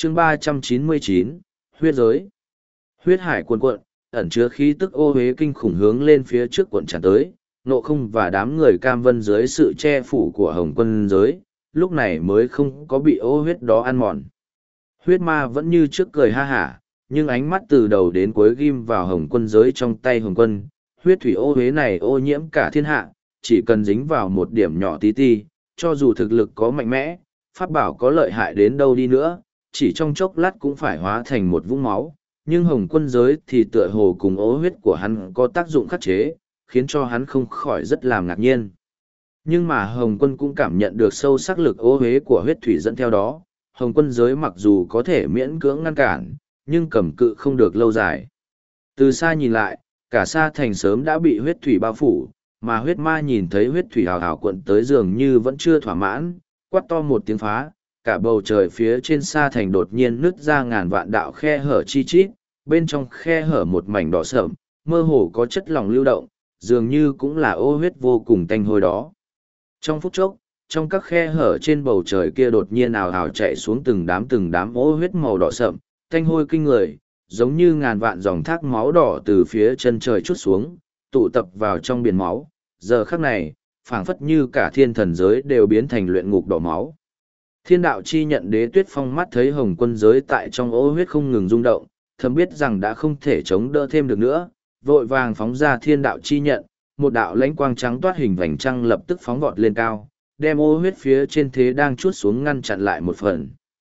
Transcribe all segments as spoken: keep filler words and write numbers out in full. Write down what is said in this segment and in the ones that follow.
chương ba trăm chín mươi chín, huyết giới. Huyết hải cuồn cuộn, ẩn chứa khí tức ô huế kinh khủng hướng lên phía trước cuộn tràn tới, Ngộ Không và đám người cam vân dưới sự che phủ của Hồng Quân giới, lúc này mới không có bị ô huyết đó ăn mòn. Huyết ma vẫn như trước cười ha hả, nhưng ánh mắt từ đầu đến cuối ghim vào Hồng Quân giới trong tay Hồng Quân. Huyết thủy ô huế này ô nhiễm cả thiên hạ, chỉ cần dính vào một điểm nhỏ tí ti, cho dù thực lực có mạnh mẽ, pháp bảo có lợi hại đến đâu đi nữa, chỉ trong chốc lát cũng phải hóa thành một vũng máu. Nhưng Hồng Quân giới thì tựa hồ cùng ô huyết của hắn có tác dụng khắc chế, khiến cho hắn không khỏi rất làm ngạc nhiên. Nhưng mà Hồng Quân cũng cảm nhận được sâu sắc lực ô huế của huyết thủy dẫn theo đó. Hồng Quân giới mặc dù có thể miễn cưỡng ngăn cản, nhưng cầm cự không được lâu dài. Từ xa nhìn lại, cả sa thành sớm đã bị huyết thủy bao phủ, mà huyết ma nhìn thấy huyết thủy hào hào cuộn tới dường như vẫn chưa thỏa mãn, quát to một tiếng phá, cả bầu trời phía trên sa thành đột nhiên nứt ra ngàn vạn đạo khe hở chi chít, bên trong khe hở một mảnh đỏ sợm, mơ hồ có chất lỏng lưu động, dường như cũng là ô huyết vô cùng tanh hôi đó. Trong phút chốc, trong các khe hở trên bầu trời kia đột nhiên ào ào chạy xuống từng đám từng đám ô huyết màu đỏ sậm, tanh hôi kinh người, giống như ngàn vạn dòng thác máu đỏ từ phía chân trời trút xuống, tụ tập vào trong biển máu. Giờ khắc này, phảng phất như cả thiên thần giới đều biến thành luyện ngục đỏ máu. Thiên đạo chi nhận Đế Tuyết Phong mắt thấy Hồng Quân giới tại trong ô huyết không ngừng rung động, thầm biết rằng đã không thể chống đỡ thêm được nữa, vội vàng phóng ra thiên đạo chi nhận, một đạo lãnh quang trắng toát hình vành trăng lập tức phóng vọt lên cao, đem ô huyết phía trên thế đang chuốt xuống ngăn chặn lại một phần.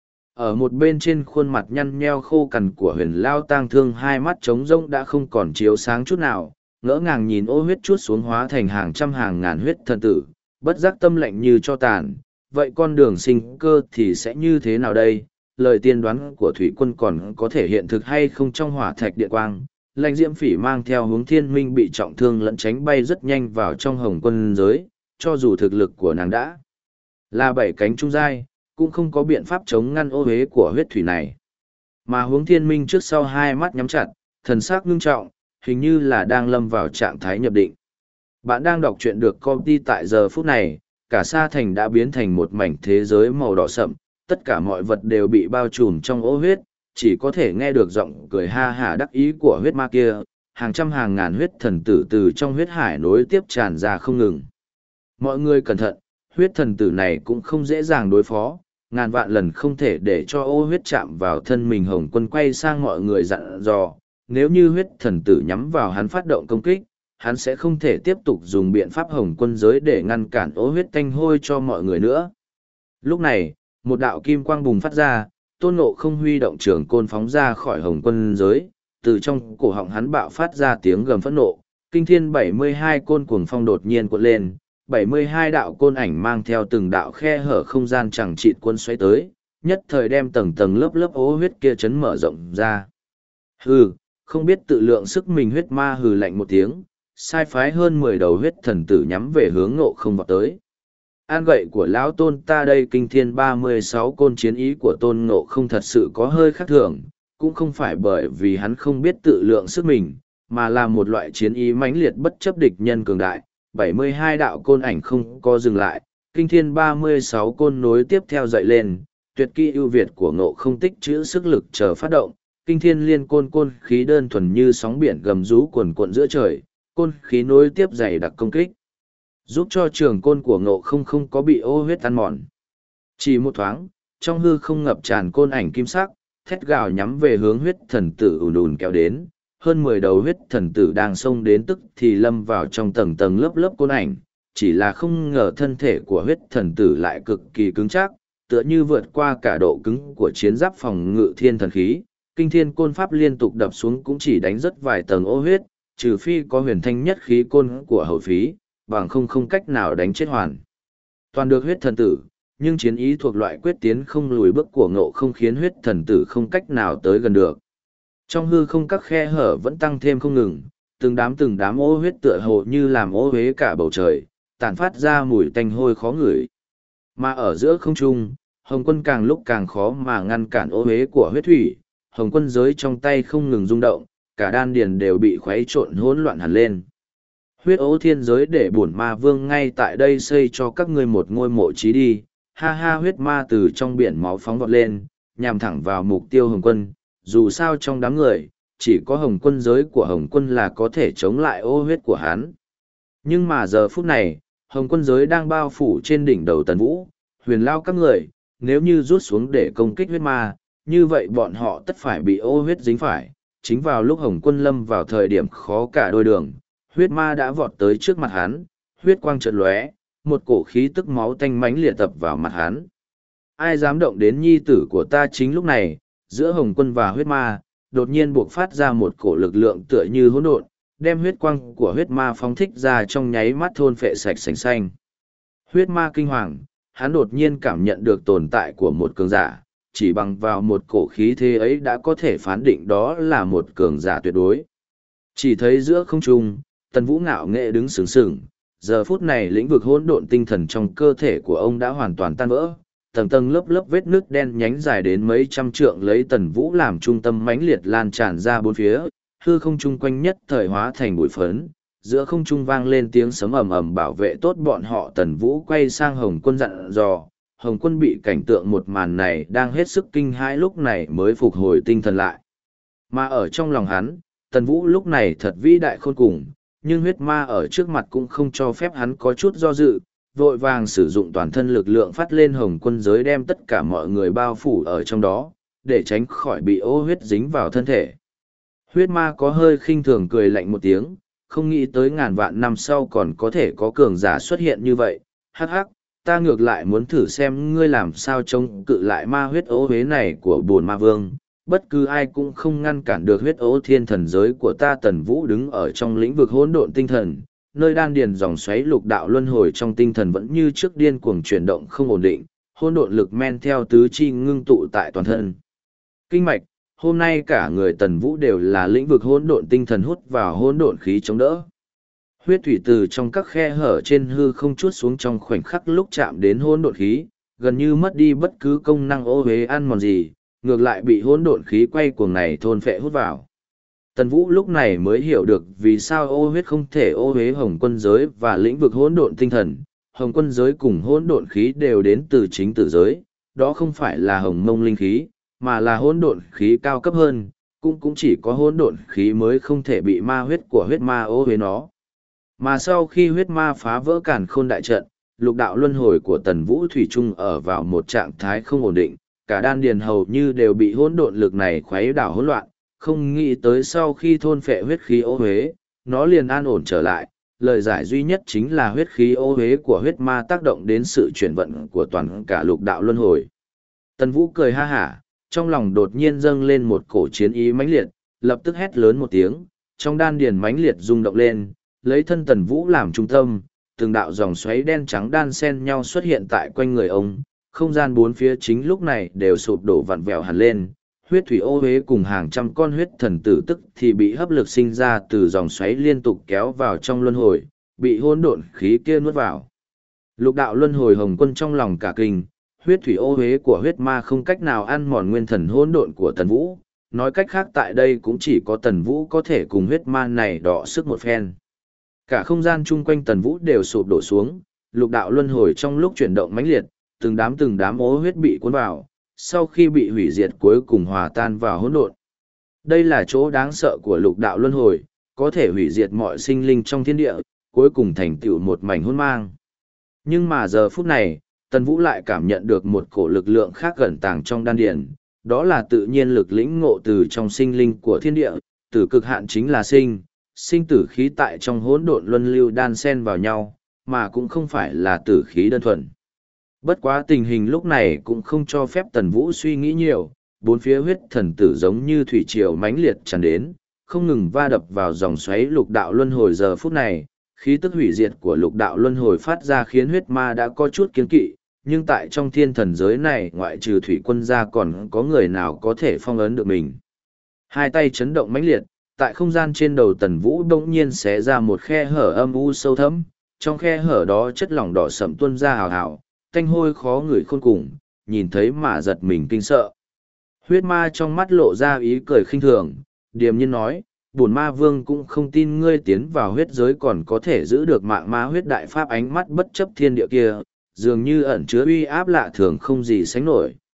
Ở một bên trên khuôn mặt nhăn nheo khô cằn của Huyền Lao Tang Thương, hai mắt trống rỗng đã không còn chiếu sáng chút nào, ngỡ ngàng nhìn ô huyết chuốt xuống hóa thành hàng trăm hàng ngàn huyết thần tử, bất giác tâm lạnh như cho tàn. Vậy con đường sinh cơ thì sẽ như thế nào đây? Lời tiên đoán của Thủy Quân còn có thể hiện thực hay không trong hỏa thạch điện quang? Lãnh Diễm Phỉ mang theo Hướng Thiên Minh bị trọng thương lẫn tránh bay rất nhanh vào trong Hồng Quân giới, cho dù thực lực của nàng đã là bảy cánh trung giai, cũng không có biện pháp chống ngăn ô huế của huyết thủy này. Mà Hướng Thiên Minh trước sau hai mắt nhắm chặt, thần sắc ngưng trọng, hình như là đang lâm vào trạng thái nhập định. Bạn đang đọc truyện được copy tại giờ phút này, cả sa thành đã biến thành một mảnh thế giới màu đỏ sậm, tất cả mọi vật đều bị bao trùm trong ô huyết, chỉ có thể nghe được giọng cười ha hả đắc ý của huyết ma kia, hàng trăm hàng ngàn huyết thần tử từ trong huyết hải nối tiếp tràn ra không ngừng. Mọi người cẩn thận, huyết thần tử này cũng không dễ dàng đối phó, ngàn vạn lần không thể để cho ô huyết chạm vào thân mình. Hồng Quân quay sang mọi người dặn dò, nếu như huyết thần tử nhắm vào hắn phát động công kích, hắn sẽ không thể tiếp tục dùng biện pháp Hồng Quân giới để ngăn cản ô huyết tanh hôi cho mọi người nữa. Lúc này, một đạo kim quang bùng phát ra, Tôn Ngộ Không huy động trường côn phóng ra khỏi Hồng Quân giới, từ trong cổ họng hắn bạo phát ra tiếng gầm phẫn nộ, kinh thiên bảy mươi hai côn cuồng phong đột nhiên cuộn lên, bảy mươi hai đạo côn ảnh mang theo từng đạo khe hở không gian chẳng chịt quân xoáy tới, nhất thời đem tầng tầng lớp lớp ố huyết kia chấn mở rộng ra. Hừ, không biết tự lượng sức mình, huyết ma hừ lạnh một tiếng, sai phái hơn mười đầu huyết thần tử nhắm về hướng Ngộ Không vọt tới. An gậy của lão Tôn ta đây, kinh thiên ba mươi sáu côn. Chiến ý của Tôn Ngộ Không thật sự có hơi khác thường, cũng không phải bởi vì hắn không biết tự lượng sức mình, mà là một loại chiến ý mãnh liệt bất chấp địch nhân cường đại. bảy mươi hai đạo côn ảnh không có dừng lại, kinh thiên ba mươi sáu côn nối tiếp theo dậy lên, tuyệt kỹ ưu việt của Ngộ Không tích trữ sức lực chờ phát động, kinh thiên liên côn côn khí đơn thuần như sóng biển gầm rú cuồn cuộn giữa trời, côn khí nối tiếp dày đặc công kích, giúp cho trường côn của Ngộ Không không có bị ô huyết ăn mòn. Chỉ một thoáng, trong hư không ngập tràn côn ảnh kim sắc, thét gào nhắm về hướng huyết thần tử ùn ùn kéo đến. Hơn mười đầu huyết thần tử đang xông đến tức thì lâm vào trong tầng tầng lớp lớp côn ảnh, chỉ là không ngờ thân thể của huyết thần tử lại cực kỳ cứng chắc, tựa như vượt qua cả độ cứng của chiến giáp phòng ngự thiên thần khí. Kinh thiên côn pháp liên tục đập xuống cũng chỉ đánh rất vài tầng ô huyết, trừ phi có huyền thanh nhất khí côn của hậu phí, bằng không không cách nào đánh chết hoàn toàn được huyết thần tử. Nhưng chiến ý thuộc loại quyết tiến không lùi bước của Ngộ Không khiến huyết thần tử không cách nào tới gần được. Trong hư không các khe hở vẫn tăng thêm không ngừng, từng đám từng đám ô huyết tựa hồ như làm ô uế cả bầu trời, tản phát ra mùi tanh hôi khó ngửi. Mà ở giữa không trung, Hồng Quân càng lúc càng khó mà ngăn cản ô uế của huyết thủy, Hồng Quân giới trong tay không ngừng rung động, cả đan điền đều bị khuấy trộn hỗn loạn hẳn lên. Huyết ố thiên giới để bổn ma vương ngay tại đây xây cho các ngươi một ngôi mộ chí đi. Ha ha, huyết ma từ trong biển máu phóng vọt lên, nhằm thẳng vào mục tiêu Hồng Quân, dù sao trong đám người, chỉ có Hồng Quân giới của Hồng Quân là có thể chống lại ô huyết của hắn. Nhưng mà giờ phút này, Hồng Quân giới đang bao phủ trên đỉnh đầu Tần Vũ, Huyền Lao các người, nếu như rút xuống để công kích huyết ma, như vậy bọn họ tất phải bị ô huyết dính phải. Chính vào lúc Hồng Quân lâm vào thời điểm khó cả đôi đường, huyết ma đã vọt tới trước mặt hắn, huyết quang chợt lóe, một cổ khí tức máu tanh mãnh liệt tập vào mặt hắn. Ai dám động đến nhi tử của ta? Chính lúc này, giữa Hồng Quân và huyết ma, đột nhiên buộc phát ra một cổ lực lượng tựa như hỗn độn, đem huyết quang của huyết ma phóng thích ra trong nháy mắt thôn phệ sạch sành xanh. Huyết ma kinh hoàng, hắn đột nhiên cảm nhận được tồn tại của một cường giả, chỉ bằng vào một cổ khí thế ấy đã có thể phán định đó là một cường giả tuyệt đối. Chỉ thấy giữa không trung, Tần Vũ ngạo nghệ đứng sướng sướng, giờ phút này lĩnh vực hỗn độn tinh thần trong cơ thể của ông đã hoàn toàn tan vỡ, tầng tầng lớp lớp vết nước đen nhánh dài đến mấy trăm trượng lấy Tần Vũ làm trung tâm mãnh liệt lan tràn ra bốn phía, hư không trung quanh nhất thời hóa thành bụi phấn, giữa không trung vang lên tiếng sấm ầm ầm bảo vệ tốt bọn họ. Tần Vũ quay sang Hồng Quân dặn dò, Hồng Quân bị cảnh tượng một màn này đang hết sức kinh hãi lúc này mới phục hồi tinh thần lại. Mà ở trong lòng hắn, Tần Vũ lúc này thật vĩ đại khôn cùng, nhưng huyết ma ở trước mặt cũng không cho phép hắn có chút do dự, vội vàng sử dụng toàn thân lực lượng phát lên Hồng Quân giới đem tất cả mọi người bao phủ ở trong đó, để tránh khỏi bị ô huyết dính vào thân thể. Huyết ma có hơi khinh thường cười lạnh một tiếng, không nghĩ tới ngàn vạn năm sau còn có thể có cường giả xuất hiện như vậy, hắc hắc, ta ngược lại muốn thử xem ngươi làm sao chống cự lại ma huyết ố huế này của bồn ma vương. Bất cứ ai cũng không ngăn cản được huyết ố thiên thần giới của ta. Tần Vũ đứng ở trong lĩnh vực hỗn độn tinh thần, nơi đan điền dòng xoáy lục đạo luân hồi trong tinh thần vẫn như trước điên cuồng chuyển động không ổn định, hỗn độn lực men theo tứ chi ngưng tụ tại toàn thân. Kinh mạch, hôm nay cả người Tần Vũ đều là lĩnh vực hỗn độn tinh thần hút vào hỗn độn khí chống đỡ. Huyết thủy từ trong các khe hở trên hư không chuốt xuống trong khoảnh khắc lúc chạm đến hỗn độn khí, gần như mất đi bất cứ công năng ô uế ăn mòn gì, ngược lại bị hỗn độn khí quay cuồng này thôn phệ hút vào. Tần Vũ lúc này mới hiểu được vì sao ô huyết không thể ô uế Hồng Quân giới và lĩnh vực hỗn độn tinh thần. Hồng Quân giới cùng hỗn độn khí đều đến từ chính tử giới, đó không phải là hồng mông linh khí, mà là hỗn độn khí cao cấp hơn, cũng cũng chỉ có hỗn độn khí mới không thể bị ma huyết của huyết ma ô uế nó. Mà sau khi huyết ma phá vỡ càn khôn đại trận, lục đạo luân hồi của Tần Vũ thủy chung ở vào một trạng thái không ổn định, cả đan điền hầu như đều bị hỗn độn lực này khuấy đảo hỗn loạn, không nghĩ tới sau khi thôn phệ huyết khí ô huế, nó liền an ổn trở lại. Lời giải duy nhất chính là huyết khí ô huế của huyết ma tác động đến sự chuyển vận của toàn cả lục đạo luân hồi. Tần Vũ cười ha hả, trong lòng đột nhiên dâng lên một cổ chiến ý mãnh liệt, lập tức hét lớn một tiếng, trong đan điền mãnh liệt rung động lên, lấy thân Tần Vũ làm trung tâm, từng đạo dòng xoáy đen trắng đan xen nhau xuất hiện tại quanh người ông, không gian bốn phía chính lúc này đều sụp đổ vặn vẹo hẳn lên, huyết thủy ô huế cùng hàng trăm con huyết thần tử tức thì bị hấp lực sinh ra từ dòng xoáy liên tục kéo vào trong luân hồi, bị hỗn độn khí kia nuốt vào. Lục đạo luân hồi Hồng Quân trong lòng cả kinh, huyết thủy ô huế của huyết ma không cách nào ăn mòn nguyên thần hỗn độn của Tần Vũ, nói cách khác tại đây cũng chỉ có Tần Vũ có thể cùng huyết ma này đọ sức một phen. Cả không gian chung quanh Tần Vũ đều sụp đổ xuống, lục đạo luân hồi trong lúc chuyển động mãnh liệt, từng đám từng đám ố huyết bị cuốn vào, sau khi bị hủy diệt cuối cùng hòa tan vào hỗn độn. Đây là chỗ đáng sợ của lục đạo luân hồi, có thể hủy diệt mọi sinh linh trong thiên địa, cuối cùng thành tựu một mảnh hỗn mang. Nhưng mà giờ phút này, Tần Vũ lại cảm nhận được một cổ lực lượng khác gần tàng trong đan điền, đó là tự nhiên lực lĩnh ngộ từ trong sinh linh của thiên địa, từ cực hạn chính là sinh, sinh tử khí tại trong hỗn độn luân lưu đan xen vào nhau, mà cũng không phải là tử khí đơn thuần. Bất quá tình hình lúc này cũng không cho phép Tần Vũ suy nghĩ nhiều, bốn phía huyết thần tử giống như thủy triều mãnh liệt tràn đến, không ngừng va đập vào dòng xoáy lục đạo luân hồi. Giờ phút này, khí tức hủy diệt của lục đạo luân hồi phát ra khiến huyết ma đã có chút kiêng kỵ, nhưng tại trong thiên thần giới này ngoại trừ thủy quân ra còn có người nào có thể phong ấn được mình. Hai tay chấn động mãnh liệt, tại không gian trên đầu Tần Vũ bỗng nhiên xé ra một khe hở âm u sâu thẫm, trong khe hở đó chất lỏng đỏ sẫm tuôn ra hào hào, tanh hôi khó ngửi khôn cùng, nhìn thấy mà giật mình kinh sợ. Huyết ma trong mắt lộ ra ý cười khinh thường, điềm nhiên nói, bổn ma vương cũng không tin ngươi tiến vào huyết giới còn có thể giữ được mạng ma huyết đại pháp. Ánh mắt bất chấp thiên địa kia, dường như ẩn chứa uy áp lạ thường không gì sánh nổi,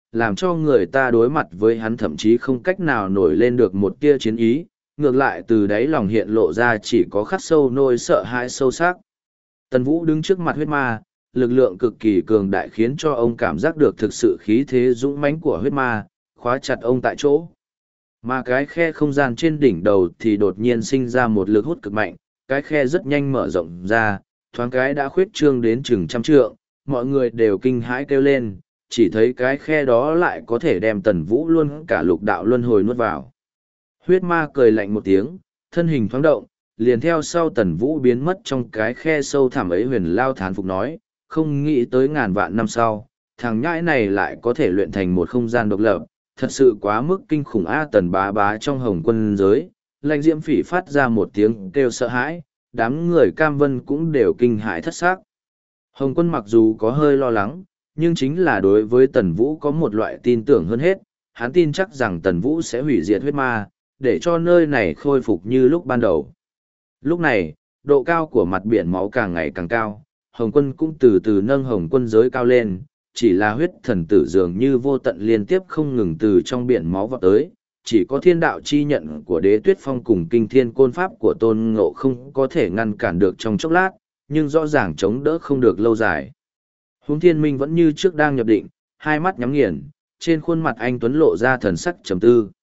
làm cho người ta đối mặt với hắn thậm chí không cách nào nổi lên được một tia chiến ý, ngược lại từ đáy lòng hiện lộ ra chỉ có khắc sâu nỗi sợ hãi sâu sắc. Tần Vũ đứng trước mặt huyết ma, lực lượng cực kỳ cường đại khiến cho ông cảm giác được thực sự khí thế dũng mãnh của huyết ma, khóa chặt ông tại chỗ. Mà cái khe không gian trên đỉnh đầu thì đột nhiên sinh ra một lực hút cực mạnh, cái khe rất nhanh mở rộng ra, thoáng cái đã khuyết trương đến chừng trăm trượng, mọi người đều kinh hãi kêu lên, chỉ thấy cái khe đó lại có thể đem Tần Vũ luôn cả lục đạo luân hồi nuốt vào. Huyết ma cười lạnh một tiếng, thân hình thoáng động, liền theo sau Tần Vũ biến mất trong cái khe sâu thẳm ấy. Huyền Lao thán phục nói, không nghĩ tới ngàn vạn năm sau, thằng nhãi này lại có thể luyện thành một không gian độc lập, thật sự quá mức kinh khủng. A. Tần bá bá trong Hồng Quân giới, Lãnh Diễm Phỉ phát ra một tiếng kêu sợ hãi, đám người Cam Vân cũng đều kinh hãi thất xác. Hồng Quân mặc dù có hơi lo lắng, nhưng chính là đối với Tần Vũ có một loại tin tưởng hơn hết, hắn tin chắc rằng Tần Vũ sẽ hủy diệt huyết ma, để cho nơi này khôi phục như lúc ban đầu. Lúc này, độ cao của mặt biển máu càng ngày càng cao, Hồng Quân cũng từ từ nâng Hồng Quân giới cao lên, chỉ là huyết thần tử dường như vô tận liên tiếp không ngừng từ trong biển máu vọt tới, chỉ có thiên đạo chi nhận của Đế Tuyết Phong cùng kinh thiên côn pháp của Tôn Ngộ không có thể ngăn cản được trong chốc lát, nhưng rõ ràng chống đỡ không được lâu dài. Huống Thiên Minh vẫn như trước đang nhập định, hai mắt nhắm nghiền, trên khuôn mặt anh tuấn lộ ra thần sắc trầm tư.